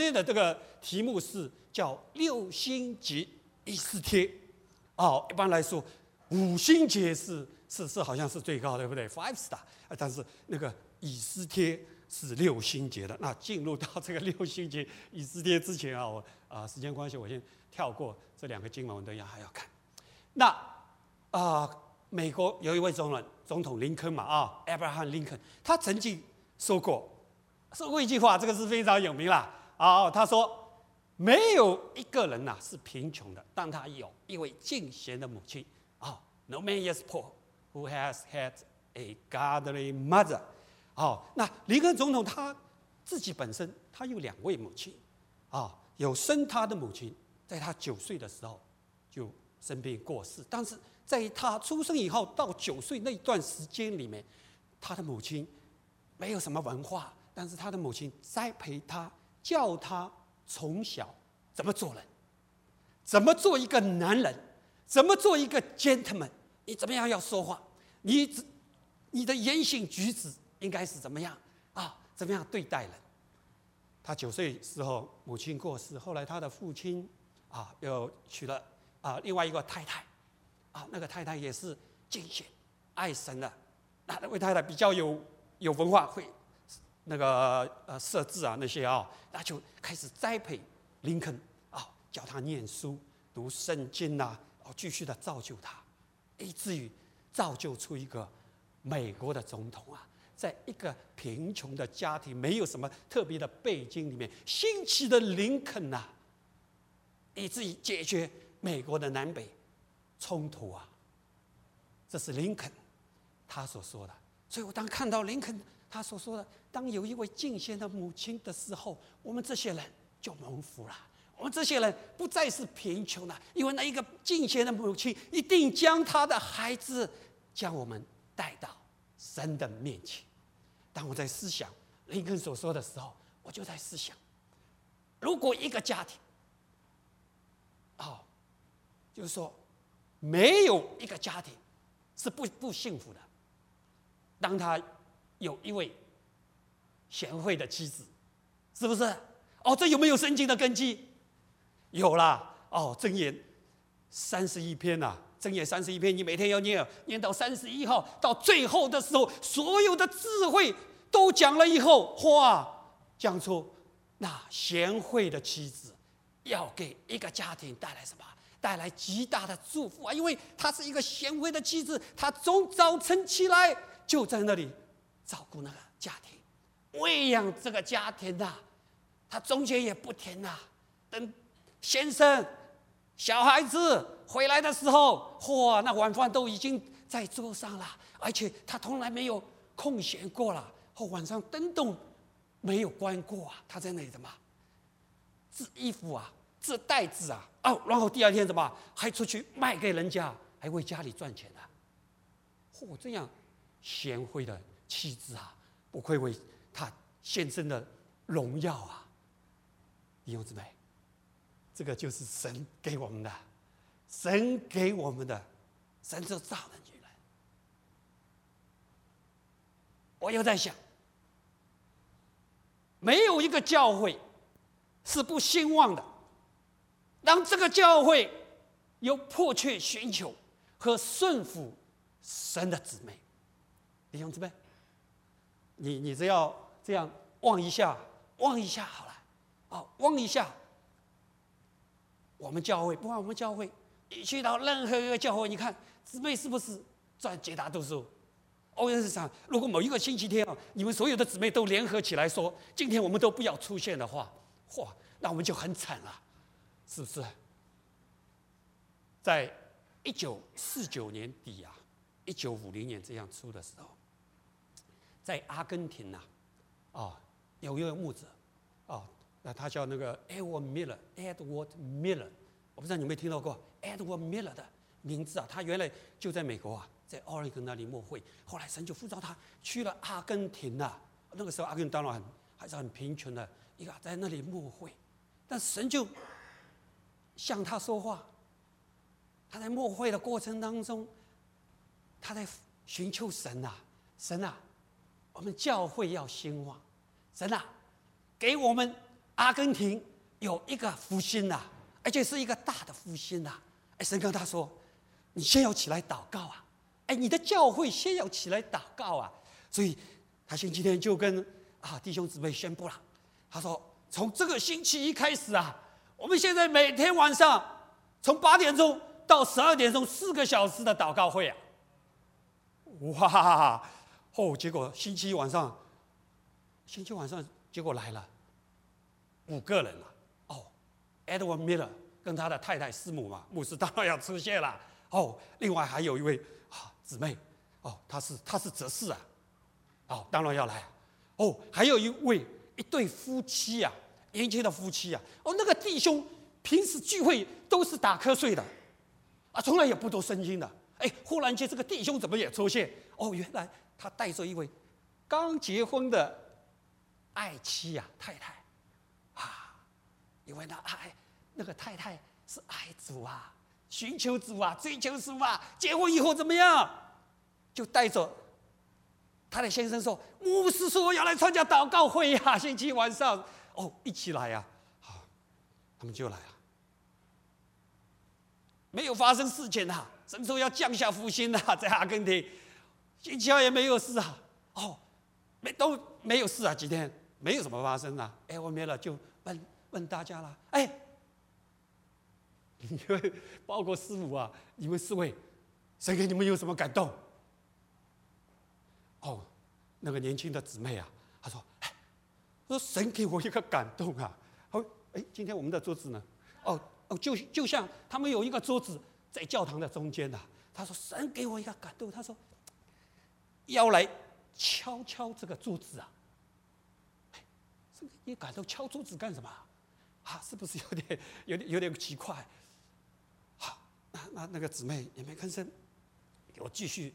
天的这个题目是叫六星节以斯帖。一般来说五星节是好像是最高，对不对 ？5 star， 但是那个以斯帖是六星节的。那进入到这个六星节以斯帖之前时间关系，我先跳过这两个经文，我等一下还要看。那美国有一位总统林肯嘛，Abraham Lincoln， 他曾经说过一句话，这个是非常有名啦。他说没有一个人是贫穷的，但他有一位敬贤的母亲。No man is poor who has had a godly mother。那林肯总统他自己本身他有2位母亲，有生他的母亲，在他9岁的时候就生病过世，但是在他出生以后到9岁那一段时间里面，他的母亲没有什么文化，但是他的母亲栽培他，教他从小怎么做人，怎么做一个男人，怎么做一个 gentleman， 你怎么样要说话，你的言行举止应该是怎么样怎么样对待人。他9岁时候母亲过世，后来他的父亲又娶了另外一个太太，那个太太也是敬虔爱神的，那位太太比较有文化，会那个设置那些那就开始栽培林肯教他念书读圣经继续的造就他，以至于造就出一个美国的总统在一个贫穷的家庭，没有什么特别的背景里面兴起的林肯以至于解决美国的南北冲突这是林肯他所说的。所以我当看到林肯他所说的，当有一位敬贤的母亲的时候，我们这些人就蒙福了。我们这些人不再是贫穷了，因为那一个敬贤的母亲一定将他的孩子将我们带到神的面前。当我在思想林肯所说的时候，我就在思想，如果一个家庭就是说没有一个家庭是不幸福的，当他有一位贤惠的妻子，是不是？这有没有圣经的根基？有啦。箴言31篇箴言31篇，你每天要念到31号，到最后的时候，所有的智慧都讲了以后，讲出那贤惠的妻子要给一个家庭带来什么？带来极大的祝福因为她是一个贤惠的妻子，她从早晨起来就在那里照顾那个家庭，喂养这个家庭她中间也不停等先生小孩子回来的时候，那晚饭都已经在桌上了，而且她从来没有空闲过了，晚上灯都没有关过她在那里怎么织衣服织袋子然后第二天怎么还出去卖给人家，还为家里赚钱这样贤惠的妻子不愧为他先生的荣耀弟兄姊妹，这个就是神给我们的，神给我们的，神就造了女人。我又在想，没有一个教会是不兴旺的，当这个教会有迫切寻求和顺服神的姊妹，弟兄姊妹，你只要这样望一下好了，望一下我们教会，不管我们教会，你去到任何一个教会，你看姊妹是不是在解答读书？欧阳市长，如果某一个星期天你们所有的姊妹都联合起来说，今天我们都不要出现的话，那我们就很惨了，是不是？在1949年底1950年这样出的时候，在阿根廷有一位牧者那他叫那个 Edward Miller， 我不知道你有没有听到过 Edward Miller 的名字他原来就在美国在 Oregon 那里牧会，后来神就呼召他去了阿根廷那个时候阿根廷当然还是很贫穷的一个，在那里牧会，但神就向他说话。他在牧会的过程当中，他在寻求神神我们教会要兴旺，神给我们阿根廷有一个复兴呐，而且是一个大的复兴呐。神跟他说：“你先要起来祷告啊！你的教会先要起来祷告啊！”所以，他星期天就跟弟兄姊妹宣布了，他说：“从这个星期一开始啊，我们现在每天晚上从8点钟到12点钟4个小时的祷告会啊！”哇！结果星期一晚上结果来了5个人了。Edward Miller 跟他的太太师母嘛，牧师当然要出现了。另外还有一位姊妹，她是哲士啊，当然要来。还有一对夫妻啊，年轻的夫妻啊，那个弟兄平时聚会都是打瞌睡的，从来也不读圣经的。忽然间这个弟兄怎么也出现？原来他带着一位刚结婚的爱妻太太因为那个太太是爱主啊，寻求主啊，追求主啊，结婚以后怎么样？就带着他的先生说：“牧师说要来参加祷告会呀，星期晚上一起来呀。”好，他们就来了。没有发生事情神说要降下复兴在阿根廷，星期二也没有事都没有事几天没有什么发生我没了就问大家了，你们包括师母你们4位，神给你们有什么感动？那个年轻的姊妹她说神给我一个感动今天我们的桌子呢？就像他们有一个桌子在教堂的中间他说神给我一个感动，他说要来敲这个桌子你感动敲桌子干什么是不是有点奇怪？那个姊妹也没吭声，给我继续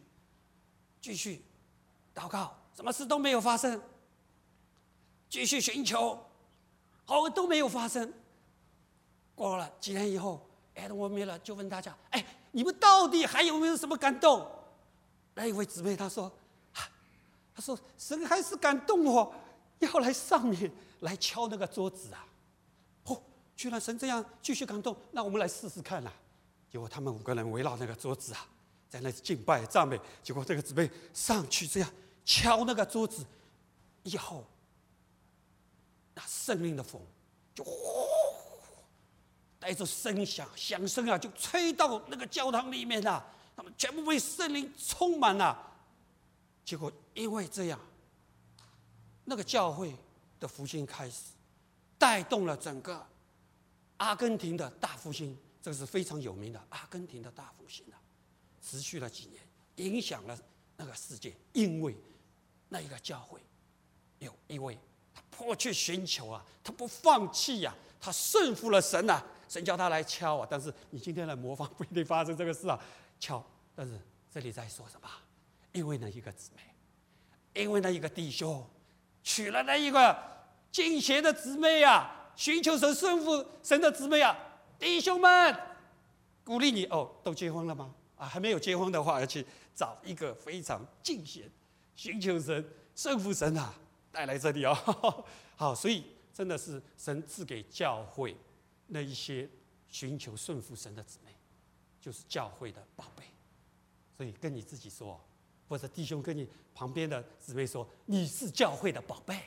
祷告，什么事都没有发生，继续寻求，都没有发生。过了几天以后，Edward Miller就问大家：“你们到底还有没有什么感动？”那一位姊妹她说：“神还是感动我，要来上面来敲那个桌子居然神这样继续感动，那我们来试试看结果他们5个人围绕那个桌子在那敬拜赞美。结果这个姊妹上去这样敲那个桌子，以后那圣灵的风就带着声响声就吹到那个教堂里面他们全部被圣灵充满结果因为这样，那个教会的复兴开始，带动了整个阿根廷的大复兴。这是非常有名的阿根廷的大复兴持续了几年，影响了那个世界。因为那一个教会有一位他迫切寻求他不放弃他顺服了神神叫他来敲但是你今天来模仿不一定发生这个事敲。但是这里在说什么？因为那一个姊妹，因为那一个弟兄娶了那一个敬虔的姊妹寻求神顺服神的姊妹弟兄们，鼓励你都结婚了吗？还没有结婚的话，要去找一个非常敬虔、寻求神、顺服神带来这里好，所以真的是神赐给教会那一些寻求顺服神的姊妹，就是教会的宝贝。所以跟你自己说，或者弟兄跟你旁边的姊妹说，你是教会的宝贝。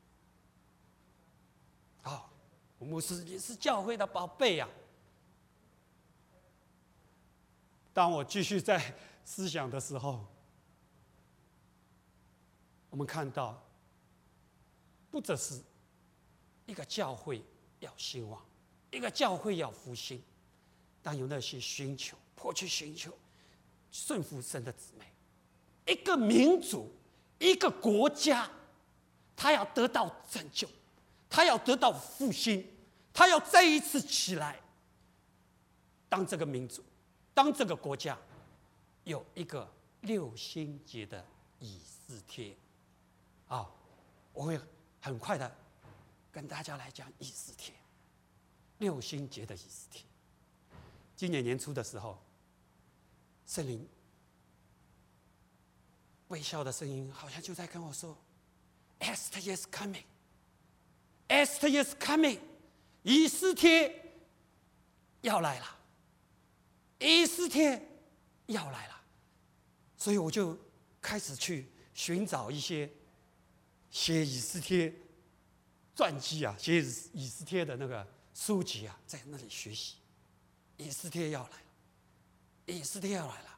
我牧师也是教会的宝贝当我继续在思想的时候，我们看到，不只是一个教会要兴旺，一个教会要复兴，但有那些迫切寻求、顺服神的姊妹，一个民族、一个国家，他要得到拯救，他要得到复兴，他要再一次起来。当这个民族，当这个国家有一个6星节的以斯帖我会很快的跟大家来讲以斯帖6星节的以斯帖。今年年初的时候，圣灵微笑的声音好像就在跟我说 ：“Esther is coming。” Esther is coming， 以斯帖要来了，以斯帖要来了，所以我就开始去寻找一些写以斯帖传记啊，写以斯帖的那个书籍啊，在那里学习。以斯帖要来了，以斯帖要来了。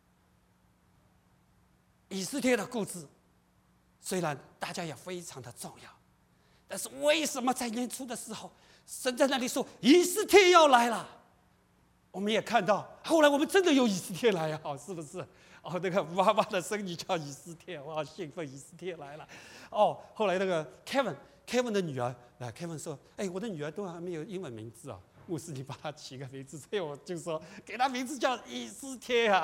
以斯帖的故事虽然大家也非常的重要，但是为什么在年初的时候，神在那里说以斯帖要来了？我们也看到，后来我们真的有以斯帖来啊，是不是？哦，那个妈妈的生女叫以斯帖，我好兴奋，以斯帖来了。哦，后来那个 Kevin 的女儿，Kevin 说：“哎，我的女儿都还没有英文名字啊，牧师你帮她起个名字。”所以我就说给她名字叫以斯帖啊。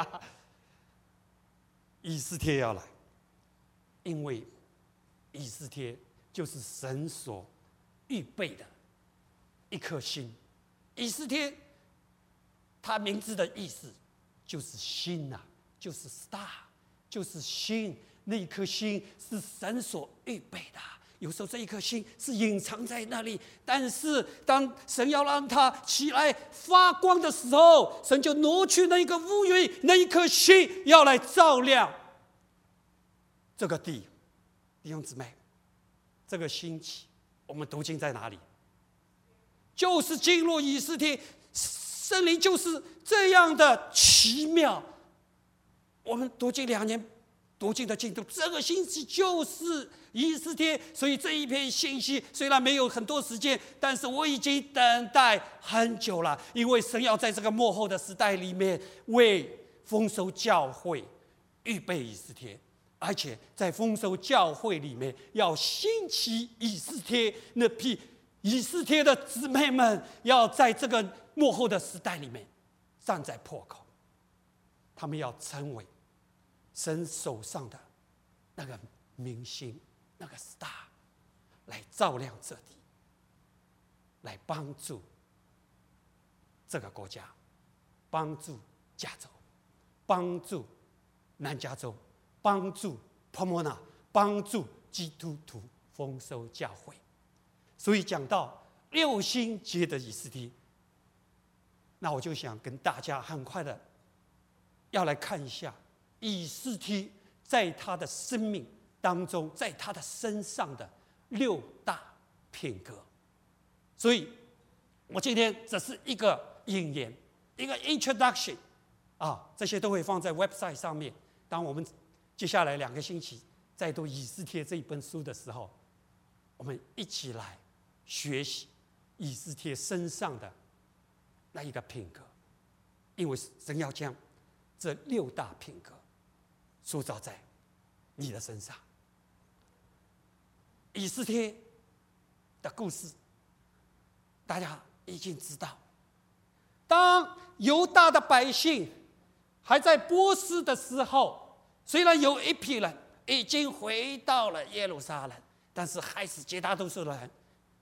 以斯帖要来，因为以斯帖就是神所预备的一颗心。以斯帖，他名字的意思就是心呐，就是 star， 就是心。那一颗心是神所预备的。有时候这一颗心是隐藏在那里，但是当神要让它起来发光的时候，神就挪去那一个乌云，那一颗心要来照亮这个地。弟兄姊妹，这个星期我们读经在哪里？就是进入以斯帖，圣灵就是这样的奇妙。我们读经2年。读经的进度，这个星期就是以斯帖，所以这一篇信息虽然没有很多时间，但是我已经等待很久了，因为神要在这个末后的时代里面为丰收教会预备以斯帖，而且在丰收教会里面要兴起以斯帖，那批以斯帖的姊妹们要在这个末后的时代里面站在破口，他们要成为神手上的那个明星，那个 star， 来照亮这地，来帮助这个国家，帮助加州，帮助南加州，帮助 Pomona， 帮助基督徒丰收教会。所以讲到6星节的以斯帖，那我就想跟大家很快的要来看一下以斯帖在他的生命当中，在他的身上的6大品格。所以我今天只是一个引言，一个 introduction 啊，这些都会放在 website 上面。当我们接下来2个星期再读以斯帖这一本书的时候，我们一起来学习以斯帖身上的那一个品格，因为神要将这6大品格塑造在你的身上。以斯帖的故事大家已经知道，当犹大的百姓还在波斯的时候，虽然有一批人已经回到了耶路撒冷，但是还是绝大多数的人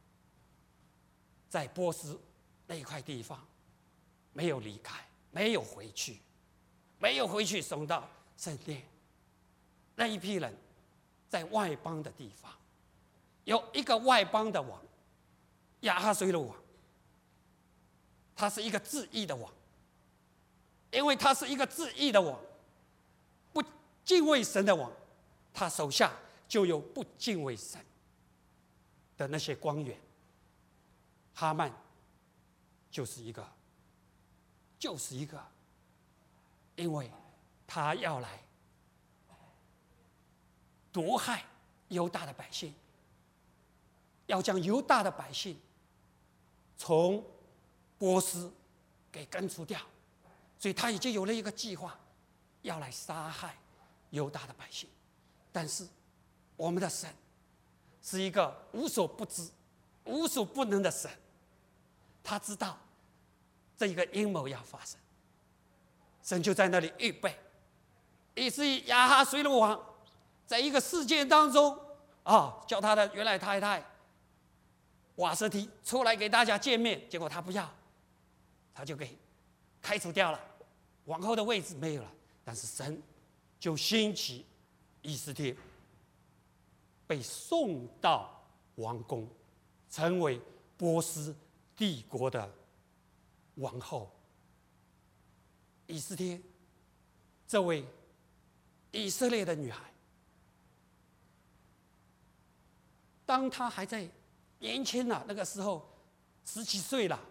在波斯那一块地方没有离开，没有回去送到圣殿。那一批人在外邦的地方，有一个外邦的王亚哈随鲁王，他是一个自义的王，因为他是一个自义的王，不敬畏神的王，他手下就有不敬畏神的那些官员。哈曼就是一个，因为他要来毒害犹大的百姓，要将犹大的百姓从波斯给根除掉，所以他已经有了一个计划，要来杀害犹大的百姓。但是我们的神是一个无所不知、无所不能的神，他知道这一个阴谋要发生，神就在那里预备，以至于亚哈随鲁王在一个事件当中叫他的原来太太瓦实提出来给大家见面，结果他不要，他就给开除掉了，王后的位置没有了。但是神就兴起以斯帖，被送到王宫成为波斯帝国的王后。以斯帖这位以色列的女孩，当她还在年轻那个时候10几岁了，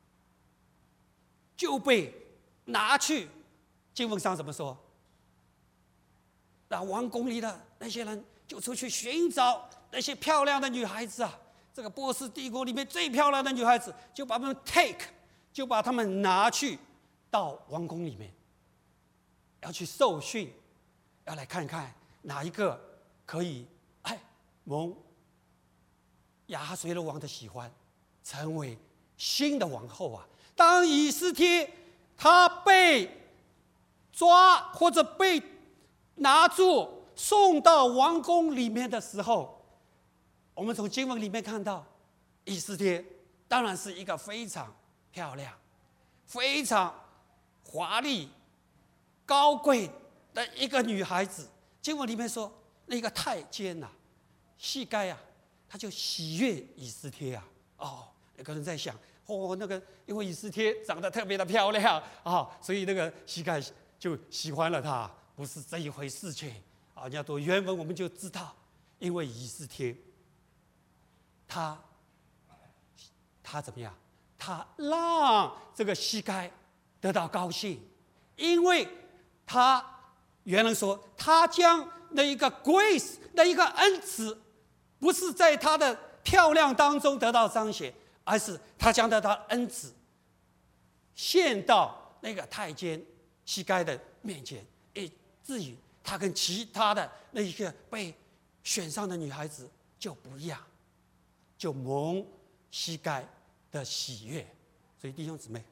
就被拿去，经文上怎么说？那王宫里的那些人就出去寻找那些漂亮的女孩子啊，这个波斯帝国里面最漂亮的女孩子，就把她们 就把她们拿去到王宫里面，要去受训，要来看看哪一个可以蒙亚哈随鲁王的喜欢，成为新的王后啊。当以斯帖他被抓或者被拿住送到王宫里面的时候，我们从经文里面看到，以斯帖当然是一个非常漂亮、非常华丽、高贵的一个女孩子。经文里面说，那个太监膝盖他就喜悦以斯帖有个人在想，那个因为以斯帖长得特别的漂亮所以那个膝盖就喜欢了她，不是这一回事情人家读原文我们就知道，因为以斯帖他怎么样？他让这个膝盖得到高兴，因为他原来说他将那一个 grace 那一个恩慈，不是在他的漂亮当中得到彰显，而是他将得到恩慈献到那个太监膝盖的面前，以至于他跟其他的那一个被选上的女孩子就不一样，就蒙膝盖的喜悦。所以弟兄姊妹，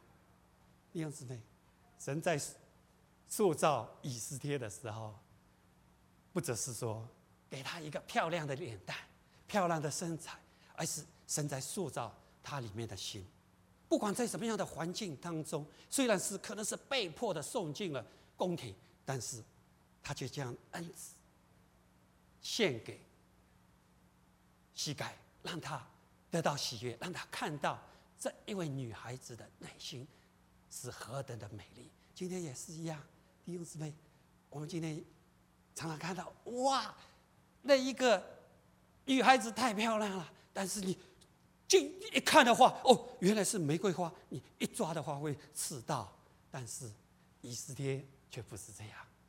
神在塑造以斯帖的时候，不只是说给他一个漂亮的脸蛋、漂亮的身材，而是神在塑造他里面的心。不管在什么样的环境当中，虽然是可能是被迫的送进了宫廷，但是他就将恩慈献给膝盖，让他得到喜悦，让他看到这一位女孩子的内心是何等的美丽。今天也是一样，弟兄姊妹，我们今天常常看到，哇，那一个女孩子太漂亮了，但是你近一看的话，原来是玫瑰花，你一抓的话会刺到。但是以斯帖却不是这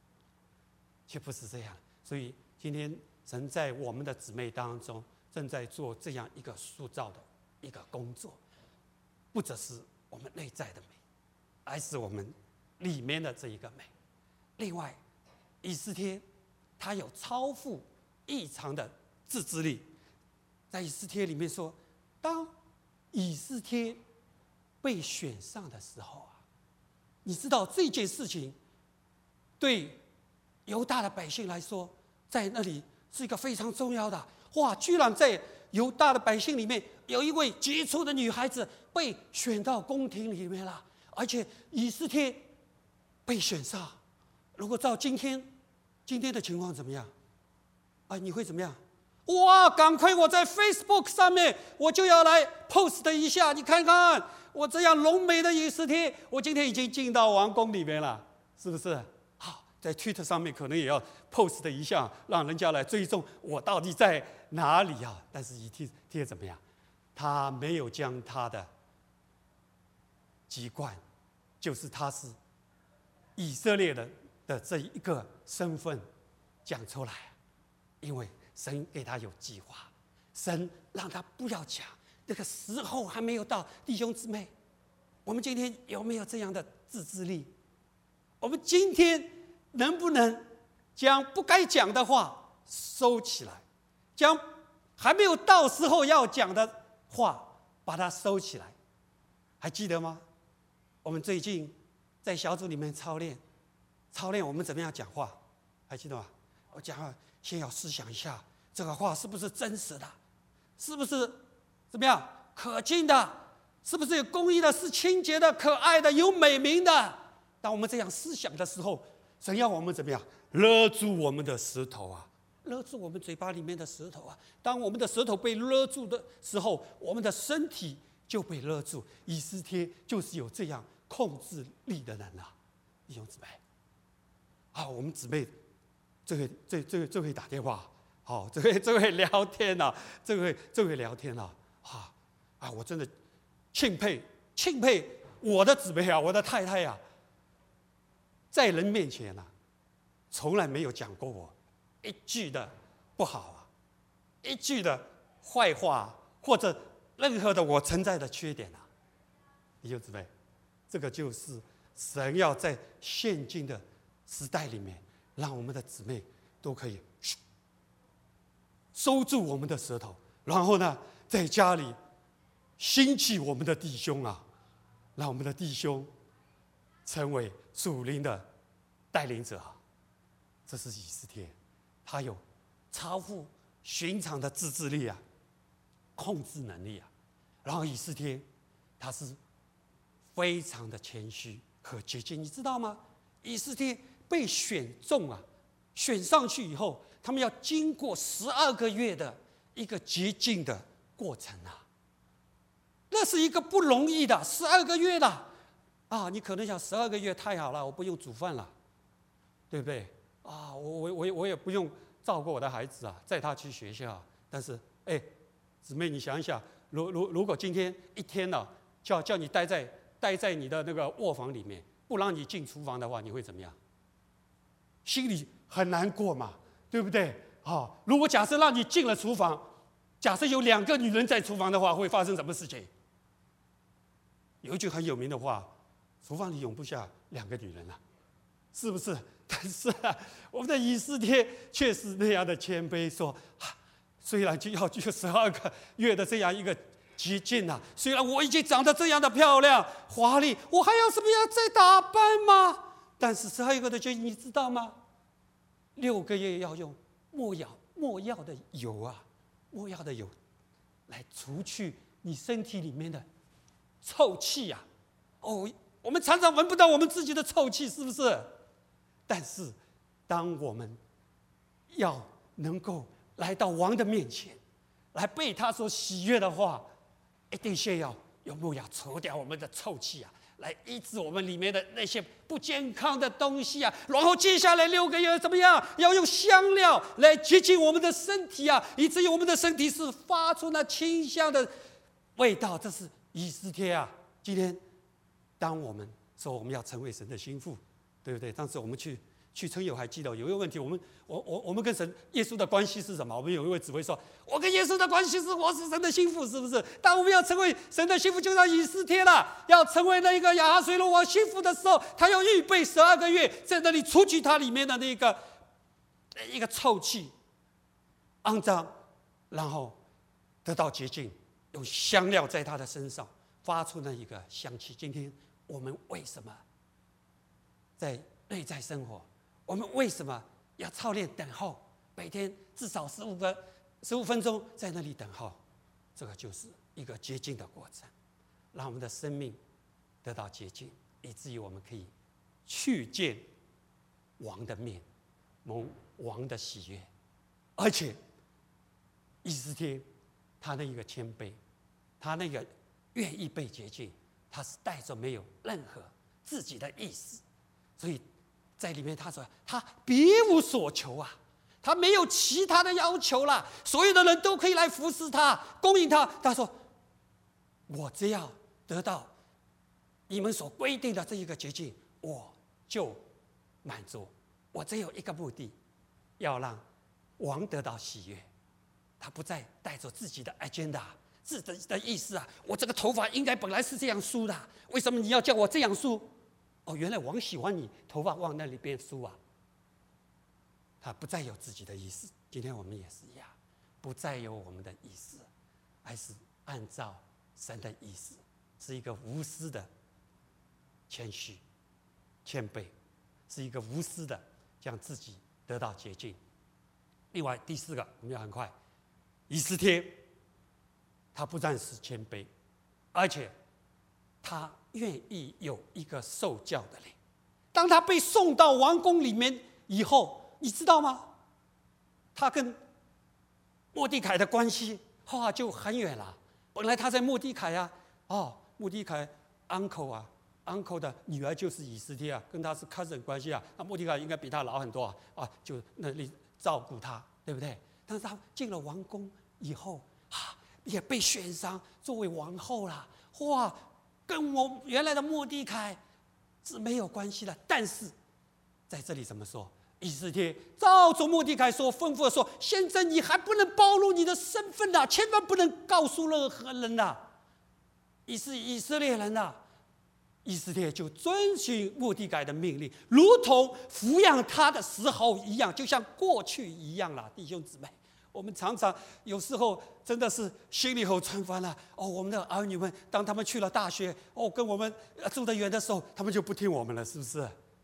样，所以今天神在我们的姊妹当中正在做这样一个塑造的一个工作，不只是我们内在的美，而是我们里面的这一个美。另外，以斯帖他有超乎异常的自制力。在以斯帖里面说，当以斯帖被选上的时候你知道这件事情对犹大的百姓来说，在那里是一个非常重要的。居然在犹大的百姓里面有一位杰出的女孩子被选到宫廷里面了，而且以斯帖被选上。如果照今天的情况怎么样？你会怎么样？赶快我在 Facebook 上面我就要来 post 一下，你看看我这样浓美的以斯帖，我今天已经进到王宫里面了，是不是？好，在 Twitter 上面可能也要 post 一下，让人家来追踪我到底在哪里但是以斯帖怎么样？他没有将他的籍贯，就是他是以色列人的这一个身份讲出来，因为神给他有计划，神让他不要讲，那个时候还没有到。弟兄姊妹，我们今天有没有这样的自制力？我们今天能不能将不该讲的话收起来，将还没有到时候要讲的话把它收起来？还记得吗？我们最近在小组里面操练我们怎么样讲话，还记得吗？我讲话先要思想一下，这个话是不是真实的，是不是怎么样可敬的，是不是有公义的，是清洁的，可爱的，有美名的。当我们这样思想的时候，神要我们怎么样勒住我们的舌头勒住我们嘴巴里面的舌头啊。当我们的舌头被勒住的时候，我们的身体就被勒住。以斯帖就是有这样控制力的人啊，弟兄姊妹。我们姊妹这会打电话，这会聊天啊，这会聊天啊，我真的钦佩我的姊妹啊，我的太太啊，在人面前啊，从来没有讲过我一句的不好啊，一句的坏话，或者任何的我存在的缺点啊。弟兄姊妹，这个就是神要在现今的时代里面，让我们的姊妹都可以收住我们的舌头，然后呢，在家里兴起我们的弟兄啊，让我们的弟兄成为属灵的带领者啊。这是以斯帖，他有超乎寻常的自制力啊，控制能力啊。然后以斯帖他是非常的谦虚和洁净，你知道吗？以斯帖被选中啊，选上去以后，他们要经过12个月的一个洁净的过程啊。那是一个不容易的12个月的啊！你可能想12个月太好了，我不用煮饭了，对不对？我也不用照顾我的孩子啊，载他去学校。但是，姊妹，你想一想，如果今天一天呢，叫你待在你的那个卧房里面，不让你进厨房的话，你会怎么样？心里很难过嘛，对不对？如果假设让你进了厨房，假设有2个女人在厨房的话，会发生什么事情？有一句很有名的话：厨房里容不下2个女人啊，是不是？但是我们的以斯帖却是那样的谦卑，说虽然就要12个月的这样一个洁净啊，虽然我已经长得这样的漂亮华丽，我还要什么要再打扮吗？但是12个的洁净，你知道吗？6个月要用没药的油啊，没药的油来除去你身体里面的臭气啊。我们常常闻不到我们自己的臭气，是不是？但是当我们要能够来到王的面前，来被他所喜悦的话，一定先要用没药除掉我们的臭气啊，来医治我们里面的那些不健康的东西啊。然后接下来6个月怎么样？要用香料来洁净我们的身体啊，以至于我们的身体是发出那清香的味道。这是以斯帖啊。今天当我们说我们要成为神的心腹，对不对？当时我们去春游，还记得有一个问题，我们跟神耶稣的关系是什么？我们有一位指挥说，我跟耶稣的关系是我是神的心腹，是不是？当我们要成为神的心腹，就像以斯帖了，要成为那一个亚哈随鲁王心腹的时候，他要预备12个月，在那里除去他里面的那个一个臭气、肮脏，然后得到洁净，用香料在他的身上发出那一个香气。今天我们为什么在内在生活，我们为什么要操练等候？每天至少15分钟在那里等候，这个就是一个洁净的过程，让我们的生命得到洁净，以至于我们可以去见王的面，蒙王的喜悦。而且以斯帖他那一个谦卑，他那个愿意被洁净，他是带着没有任何自己的意思，所以在里面他说他别无所求啊，他没有其他的要求啦，所有的人都可以来服侍他，供应他。他说我只要得到你们所规定的这一个捷径，我就满足。我只有一个目的，要让王得到喜悦。他不再带着自己的 agenda， 自己的意思啊，我这个头发应该本来是这样梳的，为什么你要叫我这样梳？原来王喜欢你头发往那里边梳啊。他不再有自己的意思。今天我们也是一样，不再有我们的意思，而是按照神的意思，是一个无私的谦虚、谦卑，是一个无私的将自己得到洁净。另外第4个，我们要很快，以斯帖他不但是谦卑，而且他愿意有一个受教的灵。当他被送到王宫里面以后，你知道吗？ 他跟末底改的关系就很远了。本来他在末底改啊，末底改 uncle 的女儿就是以斯帖啊，跟他是 cousin 关系啊。那末底改应该比他老很多就那里照顾他，对不对？但是他进了王宫以后也被选上作为王后了。跟我原来的末底改是没有关系的。但是在这里怎么说？以斯帖照着末底改所吩咐的说：“先生，你还不能暴露你的身份呐，千万不能告诉任何人呐。你是以色列人呐。”以斯帖就遵循末底改的命令，如同抚养他的时候一样，就像过去一样了。弟兄姊妹，我们常常有时候真的是心里头穿翻了。我们的儿女们，当他们去了大学，跟我们住得远的时候，他们就不听我们了，是不是？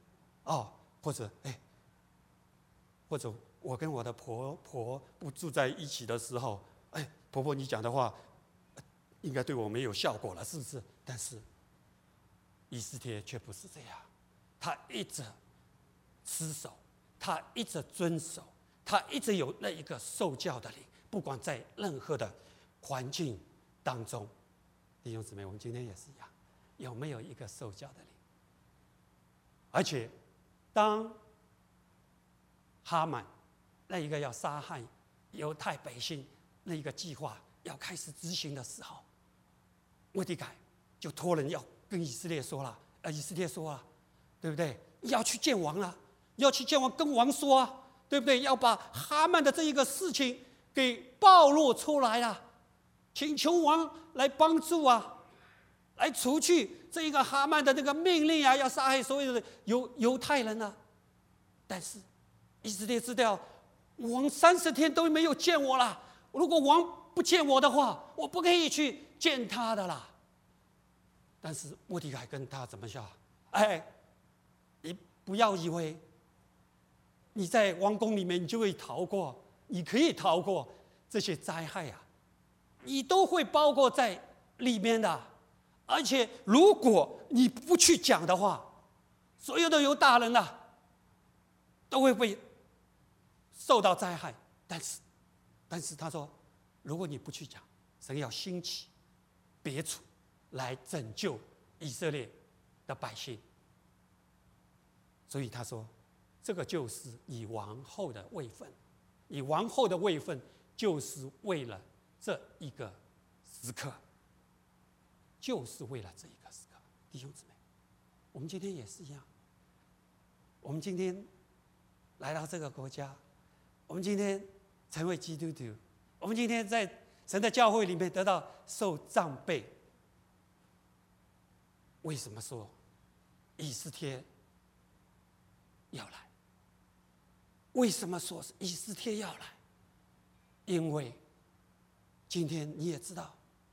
或者我跟我的婆婆不住在一起的时候，婆婆你讲的话应该对我没有效果了，是不是？但是以斯帖却不是这样，他一直持守，他一直遵守，他一直有那一个受教的灵，不管在任何的环境当中。弟兄姊妹，我们今天也是一样，有没有一个受教的灵？而且当哈曼那一个要杀害犹太百姓那一个计划要开始执行的时候，末底改就托人要跟以色列说了，对不对？你要去见王了，要去见王，跟王说啊，对不对？要把哈曼的这一个事情给暴露出来了，请求王来帮助啊，来除去这一个哈曼的那个命令啊，要杀害所有的犹太人啊。但是以色列知道，王30天都没有见我了，如果王不见我的话，我不可以去见他的啦。但是末底改跟他怎么说？你不要以为你在王宫里面你就会逃过，你可以逃过这些灾害啊，你都会包括在里面的。而且如果你不去讲的话，所有的犹大人都会被受到灾害。但是他说，如果你不去讲，神要兴起别处来拯救以色列的百姓。所以他说，这个就是你王后的位分，你王后的位分就是为了这一个时刻，就是为了这一个时刻。弟兄姊妹，我们今天也是一样，我们今天来到这个国家，我们今天成为基督徒，我们今天在神的教会里面得到受长辈。为什么说以斯帖要来？为什么说以斯帖要来？因为今天你也知道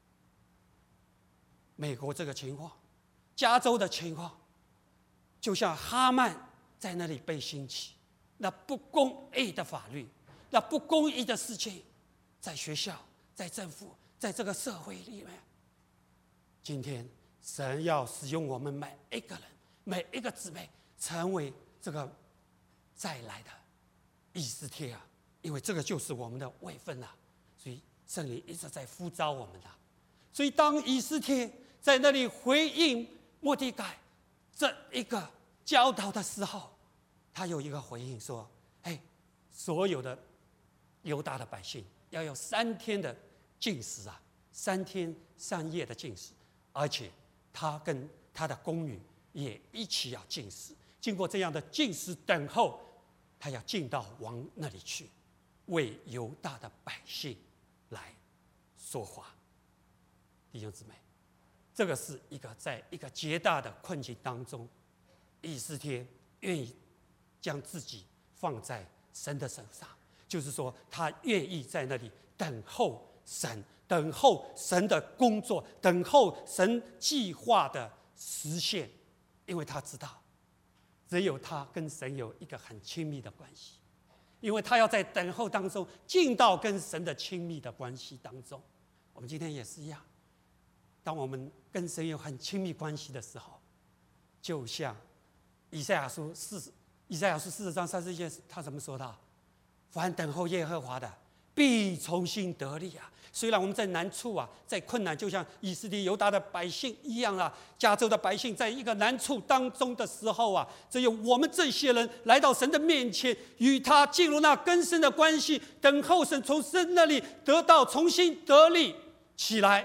美国这个情况，加州的情况，就像哈曼在那里被兴起，那不公义的法律，那不公义的事情，在学校，在政府，在这个社会里面，今天神要使用我们每一个人，每一个姊妹，成为这个再来的以斯帖啊！因为这个就是我们的位分啊，所以圣灵一直在呼召我们啊。所以当以斯帖在那里回应末底改这一个教导的时候，他有一个回应说：“所有的犹大的百姓要有3天的禁食啊，3天3夜的禁食，而且他跟他的宫女也一起要禁食。经过这样的禁食等候，他要进到王那里去，为犹大的百姓来说话。”弟兄姊妹，这个是在一个极大的困境当中，以斯帖愿意将自己放在神的手上，就是说他愿意在那里等候神，等候神的工作，等候神计划的实现，因为他知道只有他跟神有一个很亲密的关系，因为他要在等候当中进到跟神的亲密的关系当中。我们今天也是一样，当我们跟神有很亲密关系的时候，就像以赛亚书40章30节，他怎么说的？ 凡等候耶和华的，必重新得力啊！虽然我们在难处啊，在困难，就像以色列犹大的百姓一样啊，加州的百姓在一个难处当中的时候啊，只有我们这些人来到神的面前，与他进入那更深的关系，等候神从神那里得到重新得力起来。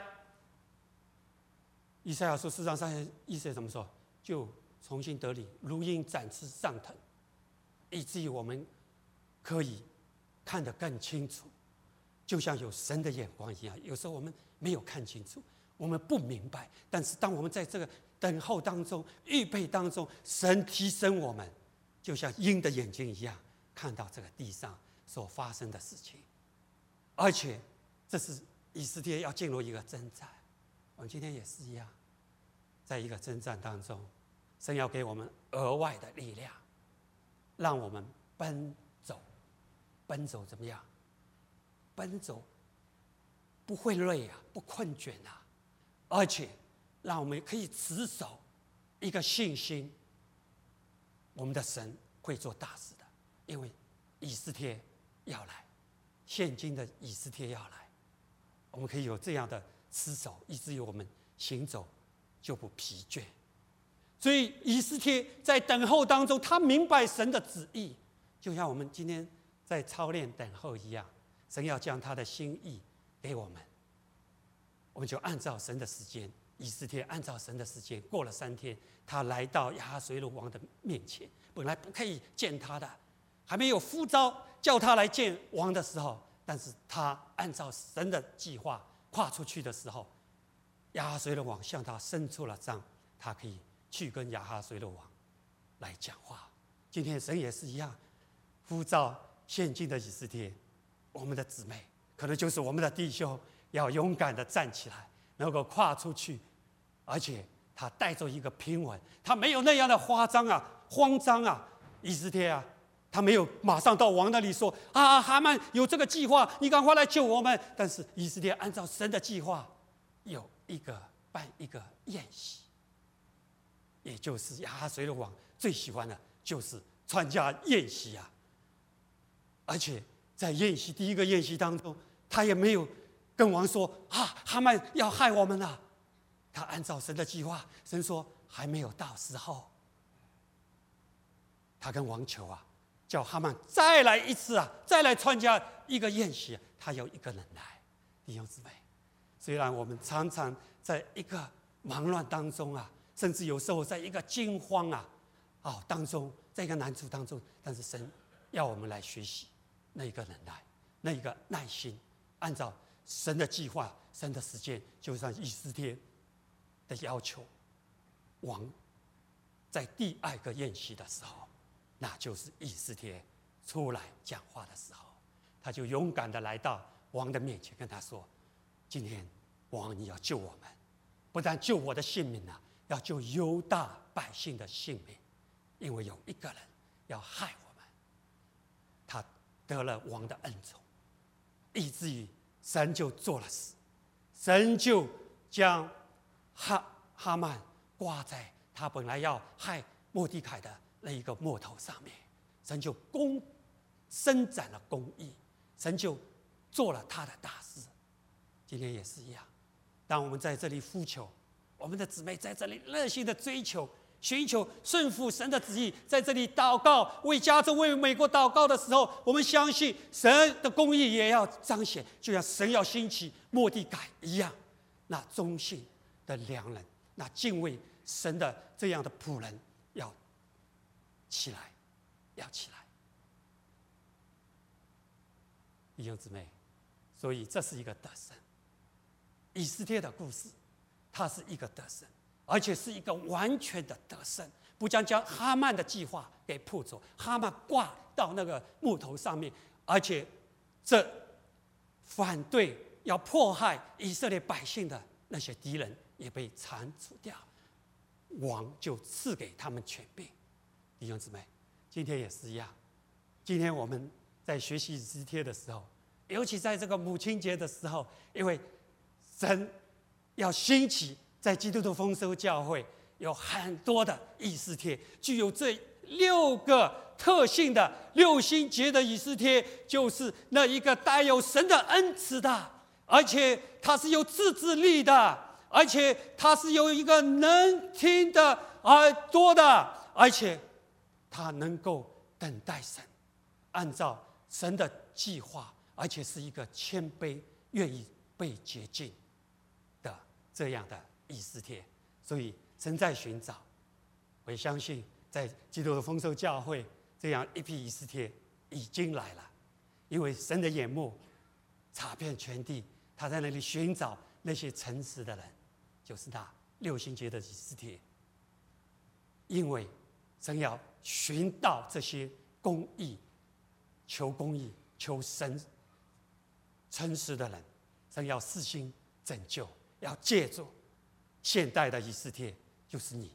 以赛亚书4章3节，意思怎么说？就重新得力，如鹰展翅上腾，以至于我们可以看得更清楚，就像有神的眼光一样。有时候我们没有看清楚，我们不明白，但是当我们在这个等候当中、预备当中，神提升我们，就像鹰的眼睛一样，看到这个地上所发生的事情。而且这是以色列要进入一个征战，我们今天也是一样，在一个征战当中，神要给我们额外的力量，让我们奔走怎么样？奔走不会累啊，不困倦啊，而且让我们可以持守一个信心，我们的神会做大事的，因为以斯帖要来，现今的以斯帖要来，我们可以有这样的持守，以至于我们行走就不疲倦。所以以斯帖在等候当中，他明白神的旨意，就像我们今天在操练等候一样，神要将他的心意给我们，我们就按照神的时间。以斯帖按照神的时间，过了3天，他来到亚哈随鲁王的面前。本来不可以见他的，还没有呼召叫他来见王的时候，但是他按照神的计划跨出去的时候，亚哈随鲁王向他伸出了杖，他可以去跟亚哈随鲁王来讲话。今天神也是一样，呼召现今的以斯帖，我们的姊妹，可能就是我们的弟兄，要勇敢的站起来，能够跨出去，而且他带着一个平稳，他没有那样的慌张啊。以斯帖啊，他没有马上到王那里说啊，哈曼有这个计划，你赶快来救我们。但是以斯帖按照神的计划，办一个宴席，也就是亚哈随鲁王最喜欢的就是参加宴席啊。而且在第一个宴席当中，他也没有跟王说啊，哈曼要害我们啊。他按照神的计划，神说还没有到时候。他跟王求啊，叫哈曼再来一次啊，再来参加一个宴席，他有一个人来。弟兄姊妹，虽然我们常常在一个忙乱当中啊，甚至有时候在一个惊慌当中，在一个难处当中，但是神要我们来学习那一个忍耐，那一个耐心，按照神的计划、神的时间，就像以斯帖的要求，王在第2个宴席的时候，那就是以斯帖出来讲话的时候，他就勇敢的来到王的面前，跟他说：“今天王，你要救我们，不但救我的性命啊，要救犹大百姓的性命，因为有一个人要害我们。”他得了王的恩宠，以至于神就做了事，神就将哈曼挂在他本来要害末底改的那一个木头上面，神就伸展了公义，神就做了他的大事。今天也是一样，当我们在这里呼求，我们的姊妹在这里热心的追求、寻求顺服神的旨意，在这里祷告，为加州、为美国祷告的时候，我们相信神的公义也要彰显，就像神要兴起末底改一样，那忠信的良人，那敬畏神的这样的仆人要起来，要起来。弟兄姊妹，所以这是一个得胜。以斯帖的故事，它是一个得胜，而且是一个完全的得胜，不将哈曼的计划给破走，哈曼挂到那个木头上面，而且这反对要迫害以色列百姓的那些敌人也被铲除掉，王就赐给他们权柄。弟兄姊妹，今天也是一样。今天我们在学习以斯帖的时候，尤其在这个母亲节的时候，因为神要兴起在基督徒丰收教会有很多的以斯帖，具有这 6个特性的六星节的以斯帖，就是那一个带有神的恩慈的，而且他是有自制力的，而且他是有一个能听的耳朵的，而且他能够等待神，按照神的计划，而且是一个谦卑、愿意被洁净的这样的以斯帖。所以神在寻找，我也相信在基督的丰收教会，这样一批以斯帖已经来了，因为神的眼目查遍全地，他在那里寻找那些诚实的人，就是那6星节的以斯帖。因为神要寻到这些公义、求公义、求神诚实的人，神要施行拯救，要借助现代的以斯帖，就是你，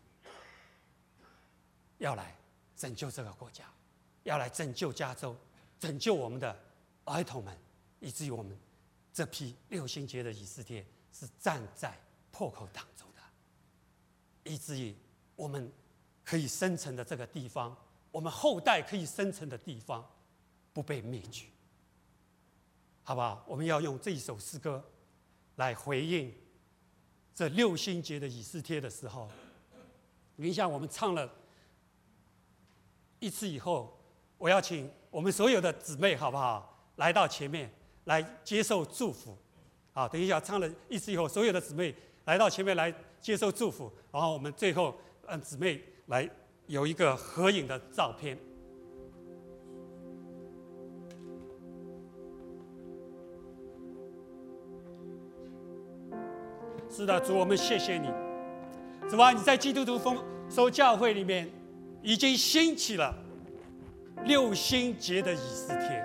要来拯救这个国家，要来拯救加州，拯救我们的儿童们，以至于我们这批6星节的以斯帖是站在破口当中的，以至于我们可以生存的这个地方，我们后代可以生存的地方，不被灭绝，好不好？我们要用这一首诗歌来回应这6星节的以斯帖的时候，你想我们唱了一次以后，我要请我们所有的姊妹，好不好，来到前面来接受祝福。好，等一下唱了一次以后，所有的姊妹来到前面来接受祝福，然后我们最后让姊妹来有一个合影的照片。是的，主，我们谢谢你，主啊，你在基督徒丰收教会里面已经兴起了6星节的以斯帖，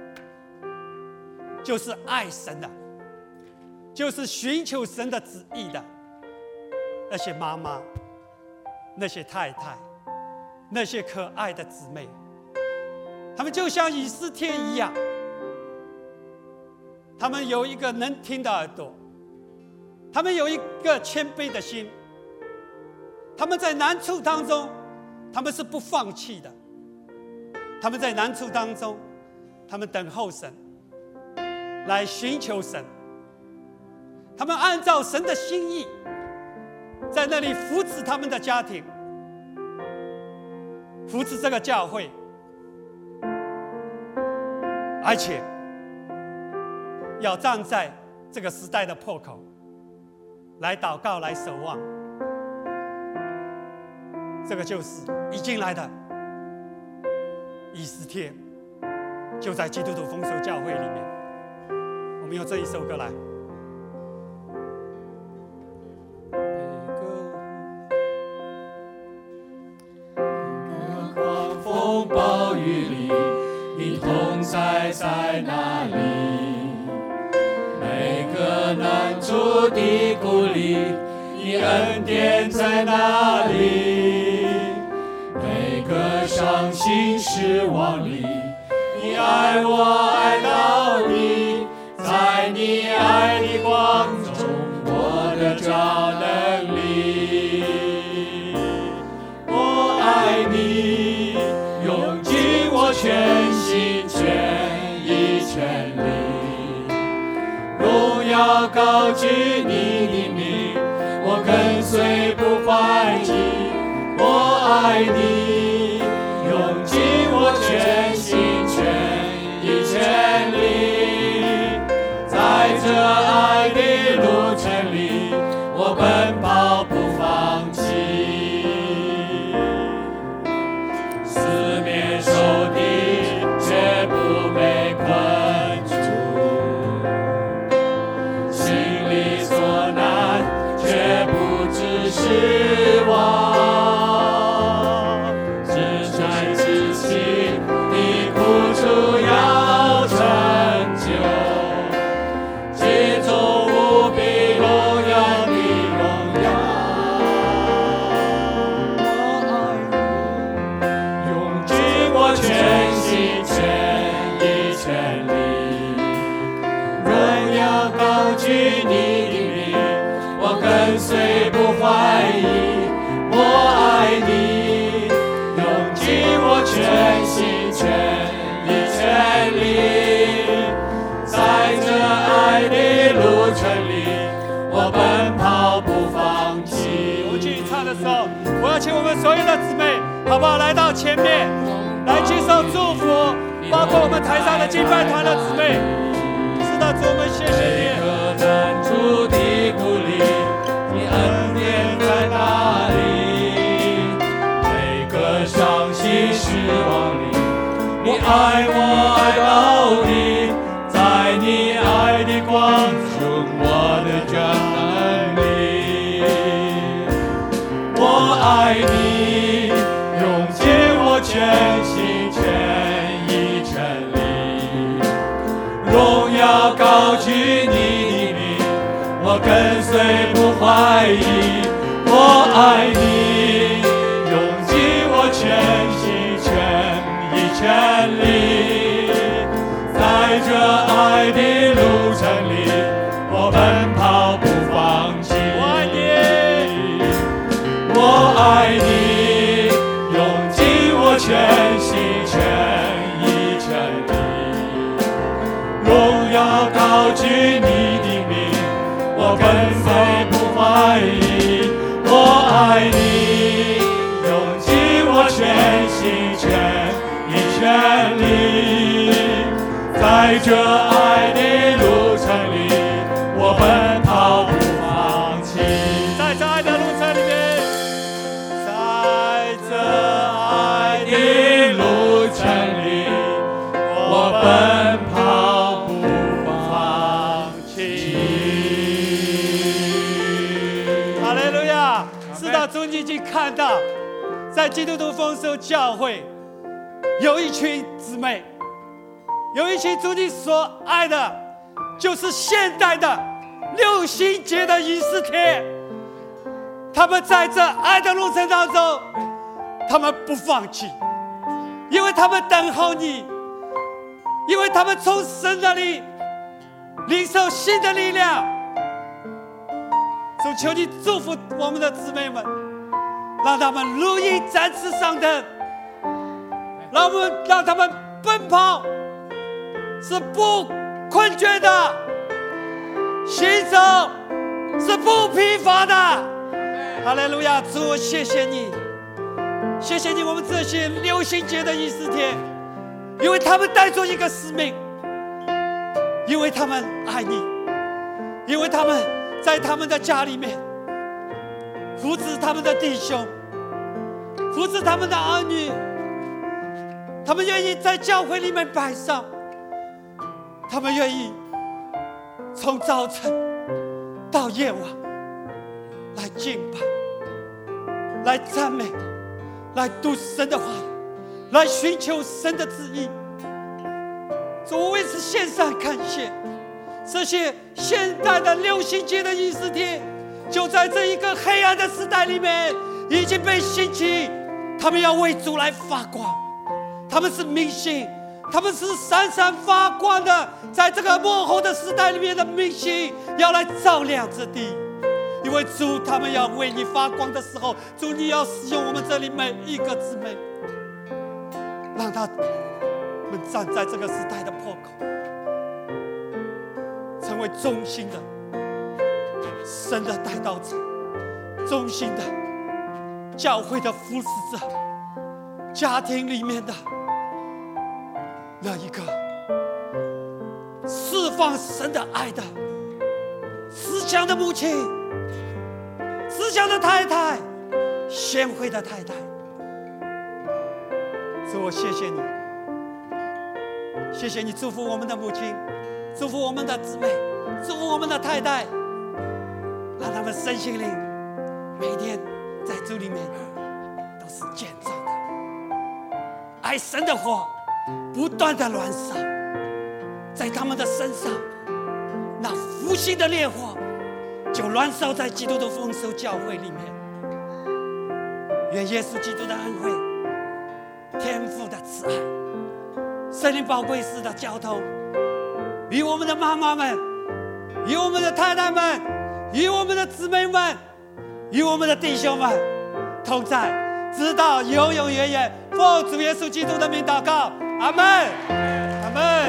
就是爱神的，就是寻求神的旨意的那些妈妈、那些太太、那些可爱的姊妹，他们就像以斯帖一样，他们有一个能听的耳朵，他们有一个谦卑的心，他们在难处当中，他们是不放弃的，他们在难处当中，他们等候神，来寻求神，他们按照神的心意，在那里扶持他们的家庭，扶持这个教会，而且要站在这个时代的破口来祷告，来守望。这个就是已经来的以斯帖，就在基督徒丰收教会里面。我们用这一首歌来。 每个狂风暴雨里，你同在在哪里？每个难处的鼓励，你恩典在哪里？每个伤心失望里，你爱我爱到底，在你爱的光中，我得着能力。我爱你，用尽我全心全意全力，荣耀高举你的名，我跟随不怀疑。我爱你，用尽我全心全意全力，在这爱的路程里，我奔跑不放弃。四面受敌，却不被困住，心里所难，却不致失望。跟随不怀疑。 上的时候，我要请我们所有的姊妹，好不好？来到前面，来接受祝福，包括我们台上的敬拜团的姊妹。是的，主，我们谢谢你。 每个难处的鼓励，你恩典在哪里？每个伤心失望里，你爱我爱到底，在你爱的光中，我的真能力。我爱你，用尽我全心全意全力，荣耀高举你的名，我跟随不怀疑。我爱你，用尽我全心全意全力，在这爱的路程里，我奔跑不放弃。我爱你，用尽我全心全意全力，荣耀高举你的名，我跟随不怀疑。我爱你，用尽我全心全意全力，在这爱的路程里，我奔跑不放弃。 在这爱的路程里面， 在这爱的路程里，我奔跑不放弃。 哈利路亚！是的，主，你已经看到，在基督徒丰收教会，有一群姊妹，有一群主你所爱的，就是现代的六星节的以斯帖。他们在这爱的路程当中，他们不放弃，因为他们等候你，因为他们从神那里领受新的力量。主，求你祝福我们的姊妹们，让他们如鹰展翅上腾，让他们奔跑是不困倦的，行走是不疲乏的。哈利路亚！主，我谢谢你，谢谢你，我们这些六星节的以斯帖，因为他们带着一个使命，因为他们爱你，因为他们在他们的家里面扶持他们的弟兄，扶持他们的儿女，他们愿意在教会里面摆上，他们愿意从早晨到夜晚来敬拜，来赞美，来读神的话语，来寻求神的旨意。主，我为此献上感谢。这些现代的六星节的以斯帖，就在这一个黑暗的时代里面已经被兴起，他们要为主来发光，他们是明星，他们是闪闪发光的，在这个末后的时代里面的明星，要来照亮这地。因为主，他们要为你发光的时候，主，你要使用我们这里每一个姊妹，让他们站在这个时代的破口，成为忠心的神的代祷者，忠心的教会的服侍者，家庭里面的那一个释放神的爱的慈祥的母亲，慈祥的太太，贤惠的太太。主，我谢谢你，谢谢你祝福我们的母亲，祝福我们的姊妹，祝福我们的太太，让他们身心灵每天在主里面都是健壮的，爱神的火不断的燃烧在他们的身上，那复兴的烈火就燃烧在基督的丰收教会里面。愿耶稣基督的恩惠、天父的慈爱、圣灵宝贵师的交通，与我们的妈妈们，与我们的太太们，与我们的姊妹们，与我们的弟兄们同在，直到永永远远。奉主耶稣基督的名祷告，阿们，阿们。